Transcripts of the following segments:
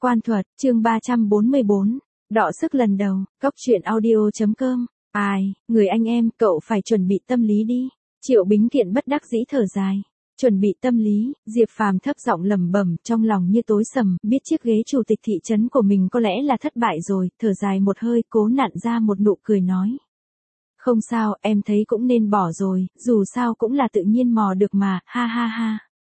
Quan thuật, chương 344, đọ sức lần đầu, Cóc truyện audio.com. Ai, người anh em, cậu phải chuẩn bị tâm lý đi. Triệu Bính Kiện bất đắc dĩ thở dài. Chuẩn bị tâm lý, Diệp Phàm thấp giọng lẩm bẩm, trong lòng như tối sầm, biết chiếc ghế chủ tịch thị trấn của mình có lẽ là thất bại rồi, thở dài một hơi, cố nặn ra một nụ cười nói. Không sao, em thấy cũng nên bỏ rồi, dù sao cũng là tự nhiên mò được mà, ha ha ha.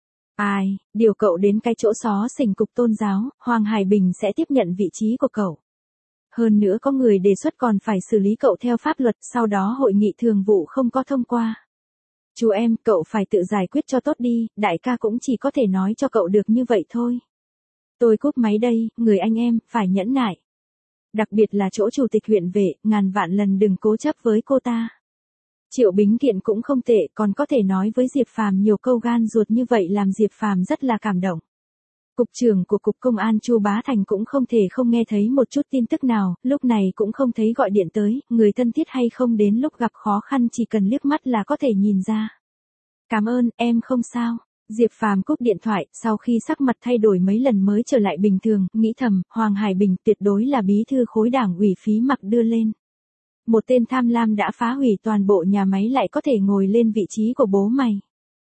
Ai, điều cậu đến cái chỗ xó xỉnh cục tôn giáo, Hoàng Hải Bình sẽ tiếp nhận vị trí của cậu. Hơn nữa có người đề xuất còn phải xử lý cậu theo pháp luật, sau đó hội nghị thường vụ không có thông qua. Chú em, cậu phải tự giải quyết cho tốt đi, đại ca cũng chỉ có thể nói cho cậu được như vậy thôi. Tôi cúp máy đây, người anh em, phải nhẫn nại. Đặc biệt là chỗ chủ tịch huyện vệ, ngàn vạn lần đừng cố chấp với cô ta. Triệu Bính Kiện cũng không tệ, còn có thể nói với Diệp Phàm nhiều câu gan ruột như vậy làm Diệp Phàm rất là cảm động. Cục trưởng của Cục Công an Chu Bá Thành cũng không thể không nghe thấy một chút tin tức nào, lúc này cũng không thấy gọi điện tới, người thân thiết hay không đến lúc gặp khó khăn chỉ cần liếc mắt là có thể nhìn ra. Cảm ơn, em không sao. Diệp Phàm cúp điện thoại, sau khi sắc mặt thay đổi mấy lần mới trở lại bình thường, nghĩ thầm, Hoàng Hải Bình tuyệt đối là bí thư khối đảng ủy phí mặc đưa lên. Một tên tham lam đã phá hủy toàn bộ nhà máy lại có thể ngồi lên vị trí của bố mày.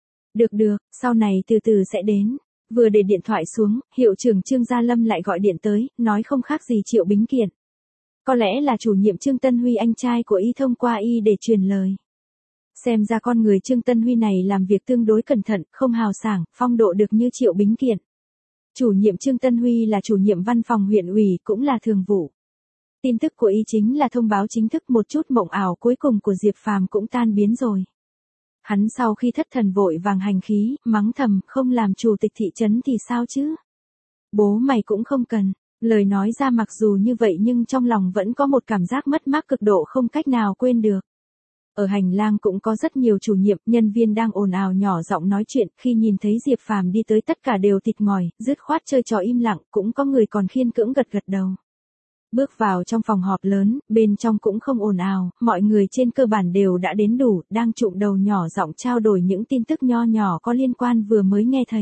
Được, sau này từ từ sẽ đến. Vừa để điện thoại xuống, hiệu trưởng Trương Gia Lâm lại gọi điện tới, nói không khác gì Triệu Bính Kiện. Có lẽ là chủ nhiệm Trương Tân Huy anh trai của y thông qua y để truyền lời. Xem ra con người Trương Tân Huy này làm việc tương đối cẩn thận, không hào sảng, phong độ được như Triệu Bính Kiện. Chủ nhiệm Trương Tân Huy là chủ nhiệm văn phòng huyện ủy, cũng là thường vụ. Tin tức của y chính là thông báo chính thức, một chút mộng ảo cuối cùng của Diệp Phàm cũng tan biến rồi. Hắn sau khi thất thần vội vàng hành khí, mắng thầm, không làm chủ tịch thị trấn thì sao chứ? Bố mày cũng không cần. Lời nói ra mặc dù như vậy nhưng trong lòng vẫn có một cảm giác mất mát cực độ không cách nào quên được. Ở hành lang cũng có rất nhiều chủ nhiệm, nhân viên đang ồn ào nhỏ giọng nói chuyện, khi nhìn thấy Diệp Phàm đi tới tất cả đều thịt ngòi, dứt khoát chơi trò im lặng, cũng có người còn khiên cưỡng gật đầu. Bước vào trong phòng họp lớn, bên trong cũng không ồn ào, mọi người trên cơ bản đều đã đến đủ, đang trụm đầu nhỏ giọng trao đổi những tin tức nho nhỏ có liên quan vừa mới nghe thấy.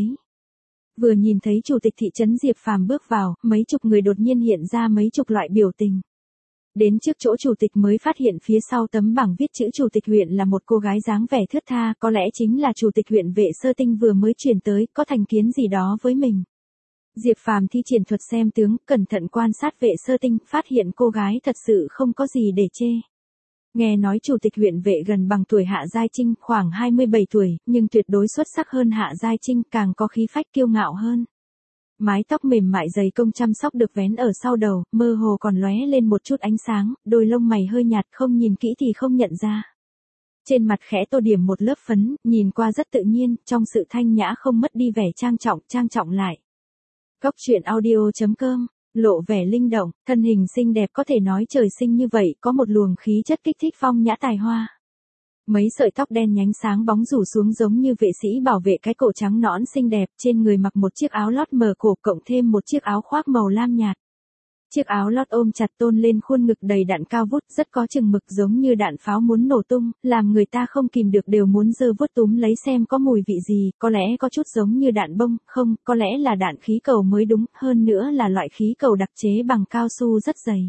Vừa nhìn thấy chủ tịch thị trấn Diệp Phàm bước vào, mấy chục người đột nhiên hiện ra mấy chục loại biểu tình. Đến trước chỗ chủ tịch mới phát hiện phía sau tấm bảng viết chữ chủ tịch huyện là một cô gái dáng vẻ thướt tha, có lẽ chính là chủ tịch huyện Vệ Sơ Tinh vừa mới chuyển tới, có thành kiến gì đó với mình. Diệp Phàm thi triển thuật xem tướng, cẩn thận quan sát Vệ Sơ Tinh, phát hiện cô gái thật sự không có gì để chê. Nghe nói chủ tịch huyện Vệ gần bằng tuổi Hạ Giai Trinh, khoảng 27 tuổi, nhưng tuyệt đối xuất sắc hơn Hạ Giai Trinh, càng có khí phách kiêu ngạo hơn. Mái tóc mềm mại dày công chăm sóc được vén ở sau đầu, mơ hồ còn lóe lên một chút ánh sáng, đôi lông mày hơi nhạt, không nhìn kỹ thì không nhận ra. Trên mặt khẽ tô điểm một lớp phấn, nhìn qua rất tự nhiên, trong sự thanh nhã không mất đi vẻ trang trọng lại. Cóc truyện audio.com, lộ vẻ linh động, thân hình xinh đẹp có thể nói trời sinh như vậy, có một luồng khí chất kích thích phong nhã tài hoa. Mấy sợi tóc đen nhánh sáng bóng rủ xuống giống như vệ sĩ bảo vệ cái cổ trắng nõn xinh đẹp, trên người mặc một chiếc áo lót mờ cổ cộng thêm một chiếc áo khoác màu lam nhạt. Chiếc áo lót ôm chặt tôn lên khuôn ngực đầy đặn cao vút, rất có chừng mực giống như đạn pháo muốn nổ tung, làm người ta không kìm được đều muốn giơ vuốt túm lấy xem có mùi vị gì, có lẽ có chút giống như đạn bông, không, có lẽ là đạn khí cầu mới đúng, hơn nữa là loại khí cầu đặc chế bằng cao su rất dày.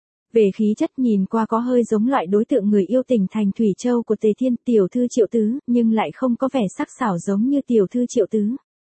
Về khí chất nhìn qua có hơi giống loại đối tượng người yêu tỉnh thành Thủy Châu của Tề Thiên, tiểu thư Triệu Tứ, nhưng lại không có vẻ sắc sảo giống như tiểu thư Triệu Tứ.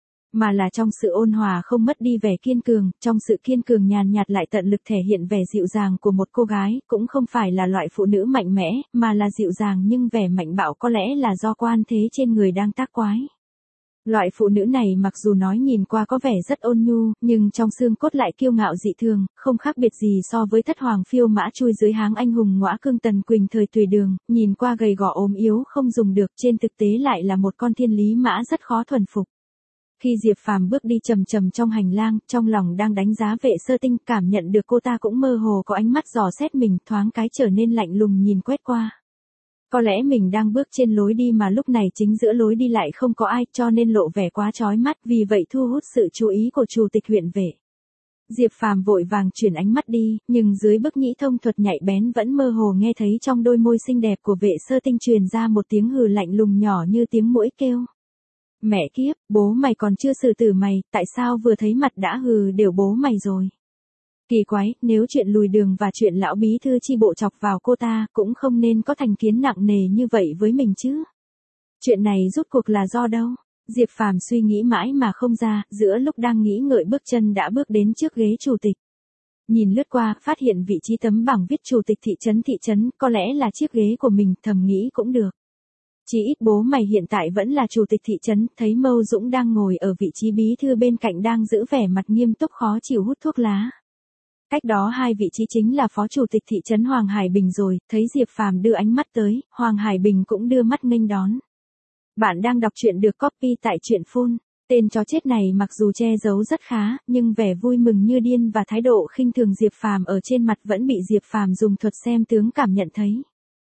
Mà là trong sự ôn hòa không mất đi vẻ kiên cường, trong sự kiên cường nhàn nhạt lại tận lực thể hiện vẻ dịu dàng của một cô gái, cũng không phải là loại phụ nữ mạnh mẽ, mà là dịu dàng nhưng vẻ mạnh bạo có lẽ là do quan thế trên người đang tác quái. Loại phụ nữ này mặc dù nói nhìn qua có vẻ rất ôn nhu, nhưng trong xương cốt lại kiêu ngạo dị thường, không khác biệt gì so với thất hoàng phiêu mã chui dưới háng anh hùng Ngõa Cương Tần Quỳnh thời Tùy Đường, nhìn qua gầy gò ốm yếu không dùng được, trên thực tế lại là một con thiên lý mã rất khó thuần phục. Khi Diệp Phàm bước đi chậm trong hành lang, trong lòng đang đánh giá Vệ Sơ Tinh, cảm nhận được cô ta cũng mơ hồ có ánh mắt dò xét mình, thoáng cái trở nên lạnh lùng nhìn quét qua. Có lẽ mình đang bước trên lối đi mà lúc này chính giữa lối đi lại không có ai, cho nên lộ vẻ quá chói mắt, vì vậy thu hút sự chú ý của chủ tịch huyện Vệ. Diệp Phàm vội vàng chuyển ánh mắt đi, nhưng dưới bức nhĩ thông thuật nhạy bén vẫn mơ hồ nghe thấy trong đôi môi xinh đẹp của Vệ Sơ Tinh truyền ra một tiếng hừ lạnh lùng nhỏ như tiếng muỗi kêu. Mẹ kiếp, bố mày còn chưa xử tử mày, tại sao vừa thấy mặt đã hừ đều bố mày rồi. Kỳ quái, nếu chuyện lùi đường và chuyện lão bí thư chi bộ chọc vào cô ta cũng không nên có thành kiến nặng nề như vậy với mình chứ. Chuyện này rốt cuộc là do đâu? Diệp Phàm suy nghĩ mãi mà không ra, giữa lúc đang nghĩ ngợi bước chân đã bước đến trước ghế chủ tịch. Nhìn lướt qua, phát hiện vị trí tấm bảng viết chủ tịch thị trấn, có lẽ là chiếc ghế của mình, thầm nghĩ cũng được. Chỉ ít bố mày hiện tại vẫn là chủ tịch thị trấn, thấy Mâu Dũng đang ngồi ở vị trí bí thư bên cạnh đang giữ vẻ mặt nghiêm túc khó chịu hút thuốc lá. Cách đó hai vị trí chính là phó chủ tịch thị trấn Hoàng Hải Bình rồi, thấy Diệp Phàm đưa ánh mắt tới, Hoàng Hải Bình cũng đưa mắt nghênh đón. Bạn đang đọc truyện được copy tại truyện phun. Tên chó chết này mặc dù che giấu rất khá, nhưng vẻ vui mừng như điên và thái độ khinh thường Diệp Phàm ở trên mặt vẫn bị Diệp Phàm dùng thuật xem tướng cảm nhận thấy.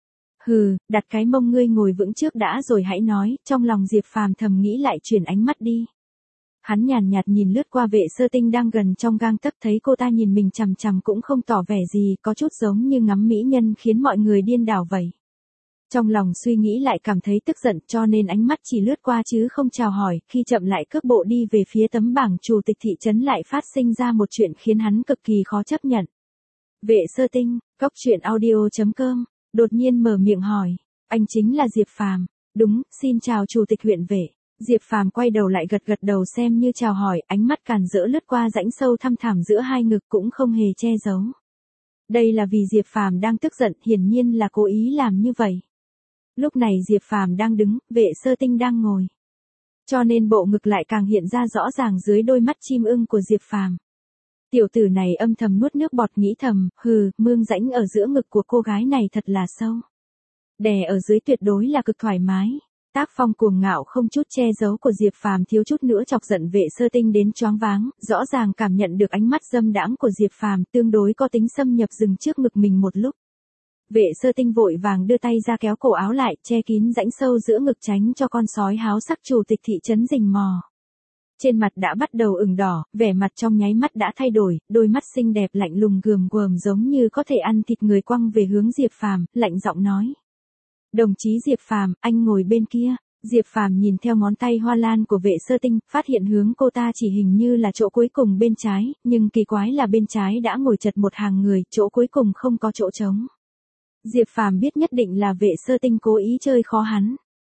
Hừ, đặt cái mông ngươi ngồi vững trước đã rồi hãy nói, trong lòng Diệp Phàm thầm nghĩ lại chuyển ánh mắt đi. Hắn nhàn nhạt nhìn lướt qua Vệ Sơ Tinh đang gần trong gang tấc, thấy cô ta nhìn mình chằm chằm cũng không tỏ vẻ gì, có chút giống như ngắm mỹ nhân khiến mọi người điên đảo vậy. Trong lòng suy nghĩ lại cảm thấy tức giận cho nên ánh mắt chỉ lướt qua chứ không chào hỏi, khi chậm lại cước bộ đi về phía tấm bảng chủ tịch thị trấn lại phát sinh ra một chuyện khiến hắn cực kỳ khó chấp nhận. Vệ Sơ Tinh, cóc truyện audio.com, đột nhiên mở miệng hỏi, anh chính là Diệp Phàm? Đúng, xin chào chủ tịch huyện Vệ. Diệp Phàm quay đầu lại gật gật đầu xem như chào hỏi, ánh mắt càn rỡ lướt qua rãnh sâu thăm thẳm giữa hai ngực cũng không hề che giấu. Đây là vì Diệp Phàm đang tức giận, hiển nhiên là cố ý làm như vậy. Lúc này Diệp Phàm đang đứng, Vệ Sơ Tinh đang ngồi. Cho nên bộ ngực lại càng hiện ra rõ ràng dưới đôi mắt chim ưng của Diệp Phàm. Tiểu tử này âm thầm nuốt nước bọt nghĩ thầm, hừ, mương rãnh ở giữa ngực của cô gái này thật là sâu. Đè ở dưới tuyệt đối là cực thoải mái. Tác phong cuồng ngạo không chút che giấu của Diệp Phàm thiếu chút nữa chọc giận Vệ Sơ Tinh đến choáng váng, rõ ràng cảm nhận được ánh mắt dâm đãng của Diệp Phàm tương đối có tính xâm nhập dừng trước ngực mình một lúc. Vệ Sơ Tinh vội vàng đưa tay ra kéo cổ áo lại, che kín rãnh sâu giữa ngực tránh cho con sói háo sắc chủ tịch thị trấn rình mò. Trên mặt đã bắt đầu ửng đỏ, vẻ mặt trong nháy mắt đã thay đổi, đôi mắt xinh đẹp lạnh lùng gườm gườm giống như có thể ăn thịt người quăng về hướng Diệp Phàm, lạnh giọng nói. Đồng chí Diệp Phàm, anh ngồi bên kia. Diệp Phàm nhìn theo ngón tay hoa lan của Vệ Sơ Tinh, phát hiện hướng cô ta chỉ hình như là chỗ cuối cùng bên trái, nhưng kỳ quái là bên trái đã ngồi chật một hàng người, chỗ cuối cùng không có chỗ trống. Diệp Phàm biết nhất định là Vệ Sơ Tinh cố ý chơi khó hắn.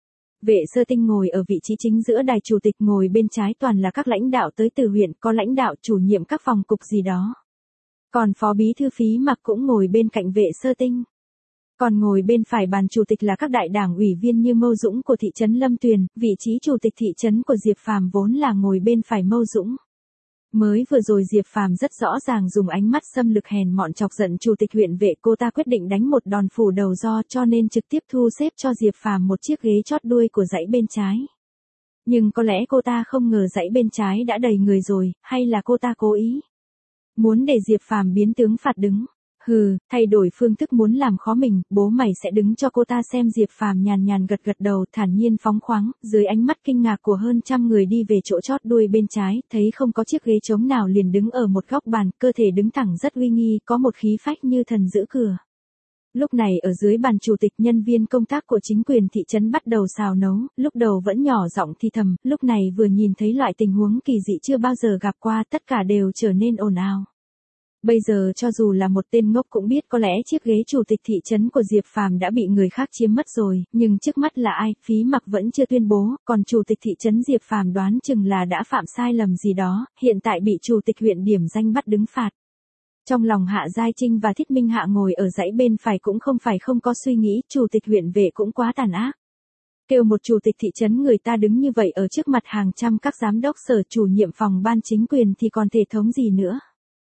Vệ Sơ Tinh ngồi ở vị trí chính giữa đài chủ tịch, ngồi bên trái toàn là các lãnh đạo tới từ huyện, có lãnh đạo chủ nhiệm các phòng cục gì đó. Còn phó bí thư Phí Mặc cũng ngồi bên cạnh Vệ Sơ Tinh. Còn ngồi bên phải bàn chủ tịch là các đại đảng ủy viên như Mâu Dũng của thị trấn Lâm Tuyền, vị trí chủ tịch thị trấn của Diệp Phàm vốn là ngồi bên phải Mâu Dũng. Mới vừa rồi Diệp Phàm rất rõ ràng dùng ánh mắt xâm lược hèn mọn chọc giận chủ tịch huyện Vệ, cô ta quyết định đánh một đòn phủ đầu do, cho nên trực tiếp thu xếp cho Diệp Phàm một chiếc ghế chót đuôi của dãy bên trái. Nhưng có lẽ cô ta không ngờ dãy bên trái đã đầy người rồi, hay là cô ta cố ý muốn để Diệp Phàm biến tướng phạt đứng. Hừ, thay đổi phương thức muốn làm khó mình, bố mày sẽ đứng cho cô ta xem. Diệp Phàm nhàn nhàn gật gật đầu, thản nhiên phóng khoáng, dưới ánh mắt kinh ngạc của hơn trăm người đi về chỗ chót đuôi bên trái, thấy không có chiếc ghế trống nào liền đứng ở một góc bàn, cơ thể đứng thẳng rất uy nghi, có một khí phách như thần giữ cửa. Lúc này ở dưới bàn chủ tịch, nhân viên công tác của chính quyền thị trấn bắt đầu xào nấu, lúc đầu vẫn nhỏ giọng thì thầm, lúc này vừa nhìn thấy loại tình huống kỳ dị chưa bao giờ gặp qua, tất cả đều trở nên ồn ào. Bây giờ cho dù là một tên ngốc cũng biết có lẽ chiếc ghế chủ tịch thị trấn của Diệp Phàm đã bị người khác chiếm mất rồi, nhưng trước mắt là ai, Phí Mặc vẫn chưa tuyên bố, còn chủ tịch thị trấn Diệp Phàm đoán chừng là đã phạm sai lầm gì đó, hiện tại bị chủ tịch huyện điểm danh bắt đứng phạt. Trong lòng Hạ Giai Trinh và Thích Minh Hạ ngồi ở dãy bên phải cũng không phải không có suy nghĩ, chủ tịch huyện Vệ cũng quá tàn ác. Kêu một chủ tịch thị trấn người ta đứng như vậy ở trước mặt hàng trăm các giám đốc sở, chủ nhiệm phòng ban chính quyền thì còn thể thống gì nữa.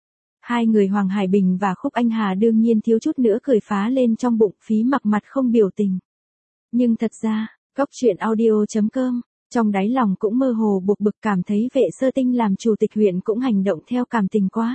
Hai người Hoàng Hải Bình và Khúc Anh Hà đương nhiên thiếu chút nữa cười phá lên trong bụng, Phí Mặc mặt không biểu tình. Nhưng thật ra, cóc truyện audio.com, trong đáy lòng cũng mơ hồ buộc bực, cảm thấy Vệ Sơ Tinh làm chủ tịch huyện cũng hành động theo cảm tình quá.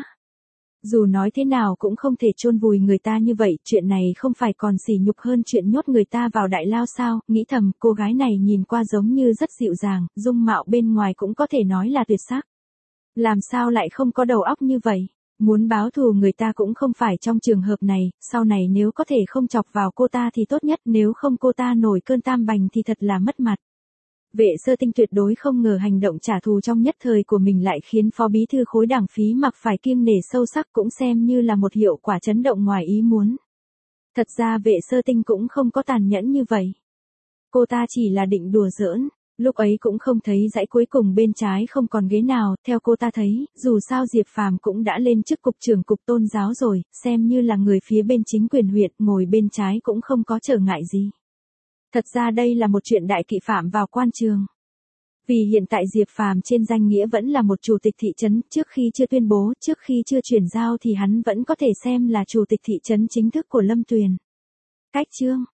Dù nói thế nào cũng không thể chôn vùi người ta như vậy, chuyện này không phải còn sỉ nhục hơn chuyện nhốt người ta vào đại lao sao, nghĩ thầm, cô gái này nhìn qua giống như rất dịu dàng, dung mạo bên ngoài cũng có thể nói là tuyệt sắc. Làm sao lại không có đầu óc như vậy? Muốn báo thù người ta cũng không phải trong trường hợp này, sau này nếu có thể không chọc vào cô ta thì tốt nhất, nếu không cô ta nổi cơn tam bành thì thật là mất mặt. Vệ Sơ Tinh tuyệt đối không ngờ hành động trả thù trong nhất thời của mình lại khiến phó bí thư khối đảng Phí Mặc phải kiêng nể sâu sắc, cũng xem như là một hiệu quả chấn động ngoài ý muốn. Thật ra Vệ Sơ Tinh cũng không có tàn nhẫn như vậy. Cô ta chỉ là định đùa giỡn, lúc ấy cũng không thấy dãy cuối cùng bên trái không còn ghế nào, theo cô ta thấy, dù sao Diệp Phàm cũng đã lên chức cục trưởng cục tôn giáo rồi, xem như là người phía bên chính quyền huyện, ngồi bên trái cũng không có trở ngại gì. Thật ra đây là một chuyện đại kỵ phạm vào quan trường. Vì hiện tại Diệp Phàm trên danh nghĩa vẫn là một chủ tịch thị trấn, trước khi chưa tuyên bố, trước khi chưa chuyển giao thì hắn vẫn có thể xem là chủ tịch thị trấn chính thức của Lâm Tuyền. Cách chương